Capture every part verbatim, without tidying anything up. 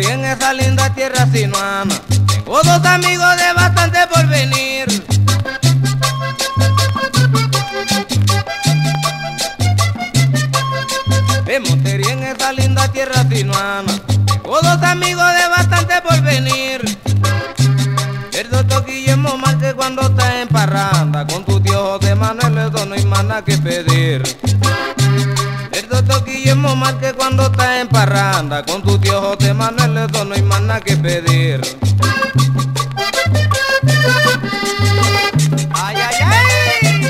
Montería en esa linda tierra sinuana. Tengo dos amigos de bastante porvenir. En Montería en esa linda tierra sinuana. Tengo dos amigos de bastante porvenir. El doctor Guillermo Márquez cuando está en parranda, con tu tío José Manuel eso no hay más nada que pedir. El doctor Guillermo Márquez cuando está en parranda, con tu tío José Manuel eso no hay más nada que pedir. ¡Ay, ay, ay!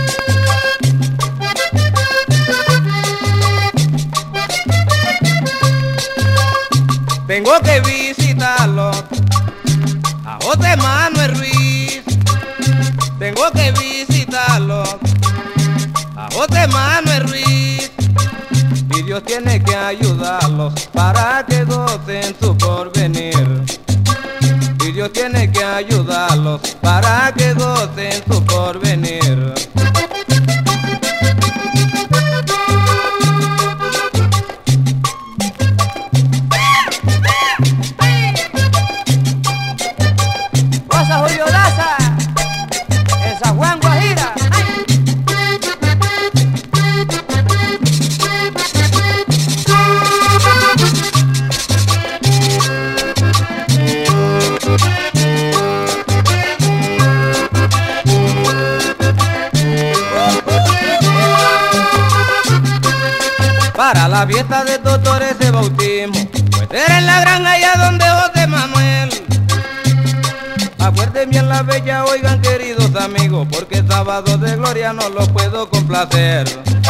Tengo que visitarlo a José Manuel Ruiz. Tengo que visitarlo a José Manuel Ruiz. Y Dios tiene que ayudarlos para que gocen su porvenir. Y Dios tiene que ayudarlos para que gocen su porvenir. Rosa Julio Daza, en San Juan, Guajira. Para la fiesta de doctores de bautismo, pues era en la granja allá donde José Manuel. Acuérdense bien la bella, oigan queridos amigos, porque sábado de gloria no lo puedo complacer.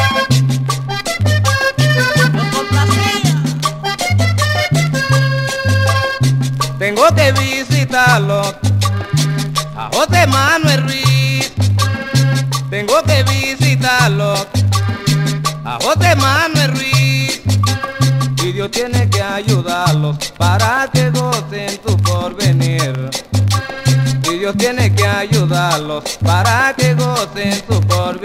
Tengo que visitarlo a José Manuel Ruiz. Tengo que visitarlo a José Manuel Ruiz. Y Dios tiene que ayudarlos para que gocen su porvenir. Y Dios tiene que ayudarlos para que gocen su porvenir.